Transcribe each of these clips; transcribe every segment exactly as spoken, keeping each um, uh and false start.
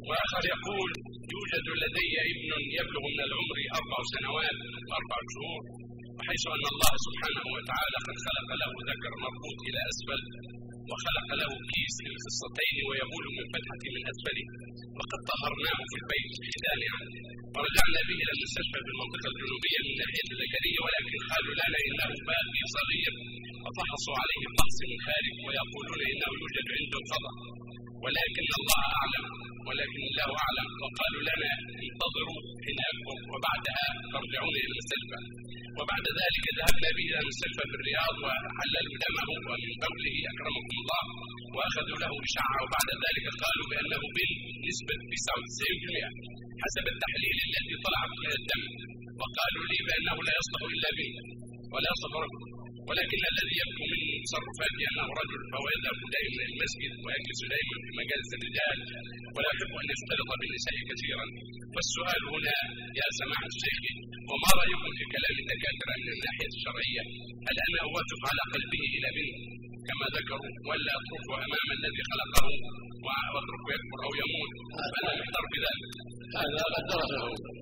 وآخر يقول: يوجد لدي ابن يبلغ من العمر أربع سنوات وأربع شهور، وحيث أن الله سبحانه وتعالى قد خلق له ذكر مربوط إلى أسفل، وخلق له كيس للخصتين ويبول من فتحة من أسفله، وقد طهرناه في البيت بحدان يعني، ورجعنا به إلى المستشفى في المنطقة الجنوبية من ناحية الذكرية، ولكن قالوا لنا إنه باقي صغير، وفحصوا عليه فحص من خارج ويقولون إنه يوجد عنده خطأ، ولكن الله أعلم ولكن الله أعلم وقالوا لنا انتظروا حين يكبر وبعدها ترجعون إلى المستشفى. وبعد ذلك ذهبنا به إلى المستشفى في الرياض وحللوا دمه ومن بوله أكرمكم الله، وأخذوا له إشعة، وبعد ذلك قالوا بأنه بنسبة تسعة وتسعين بالمئة حسب التحليل التي طلعت من الدم، وقالوا لي بأنه لا يصلح إلا به ولا يصلح رجل، ولكن الذي يبدو من تصرفاته أنه رجل، فهو يذهب دائما إلى المسجد ويجلس دائما في مجالس الرجال ولا يحب أن يختلط بالنساء كثيرا. والسؤال هنا يا سماحة الشيخ، وما رأيكم في كلام الدكاترة من الناحية الشرعية؟ هل أنا أوافق على قلبه إلى بنت كما ذكروا، ولا أتركه أمام الذي خلقه وأتركه يكبر أو يموت؟ فأنا محتار بذلك. هذا قد درسه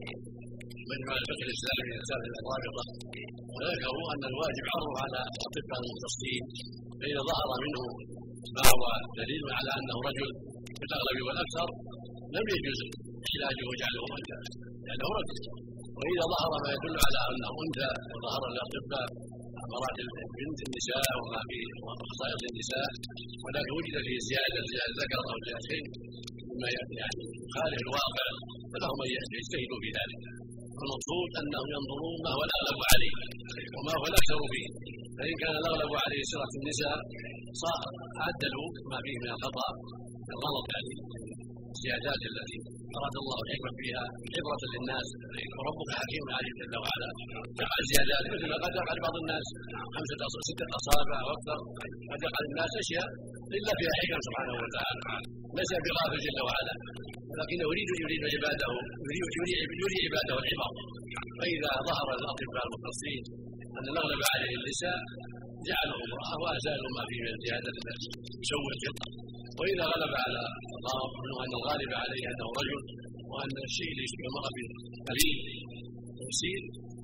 مجمع الفقه الإسلامي من رسالة الرابطة، وذكروا أن الواجب عرضه على الأطباء المختصين، فإذا ظهر منه ما هو دليل على أنه رجل في الأغلب والأكثر لم يجوز علاجه وجعله أنثى لأنه رجل، وإذا ظهر ما يدل على أنه أنثى وظهر للأطباء مرات البنت النساء وما في خصائص النساء، ولكن وجد فيه زيادة زيادة ذكر أو زيادة شيء مما يعني يخالف الواقع، فلهم أن يجتهدوا في ذلك. المقصود أنهم ينظرون ما هو الأغلب عليه وما هو الأكثر فيه، فإن كان الأغلب عليه صلة النساء صار عدلوا ما فيه من الخطأ الغلط، يعني الزيادات التي أراد الله الحكمة فيها عبرة للناس، وربك حكيم عليم جل وعلا. مع الزيادات مثل ما قد يقع بعض الناس خمسة أو ستة أصابع أو أكثر، قد يقع الناس أشياء إلا فيها حكم سبحانه وتعالى، ليس بغافل جل وعلا، ولكنه يريد يريد عباده يريد يريد عباده العبر. فإذا ظهر الأطباء المختصين أن الأغلب عليه النساء جعلهم امرأة وأزالوا ما فيه من الزيادة التي تشوه الفطرة، وإذا غلب على أن الغالب عليه أنه رجل وأن الشيء اللي يشبه المرأة قليل يسير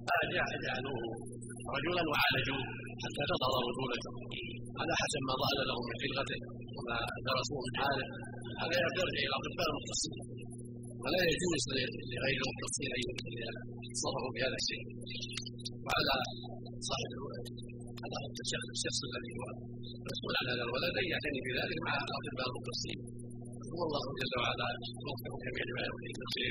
جعلوه رجلا وعالجوه حتى تظهر رجولته على حسب ما ظهر لهم من خلقته وما درسوه من حاله. هذا يرجع إلى الأطباء المختصين، ولا يجوز لغير المختصين أن يتصرفوا بهذا الشيء. وعلى صاحب على الشخص الذي هو مسؤول عن هذا الولد أن يعتني بذلك مع الأطباء المختصين، والله جل وعلا يوفق جميع ما يريد.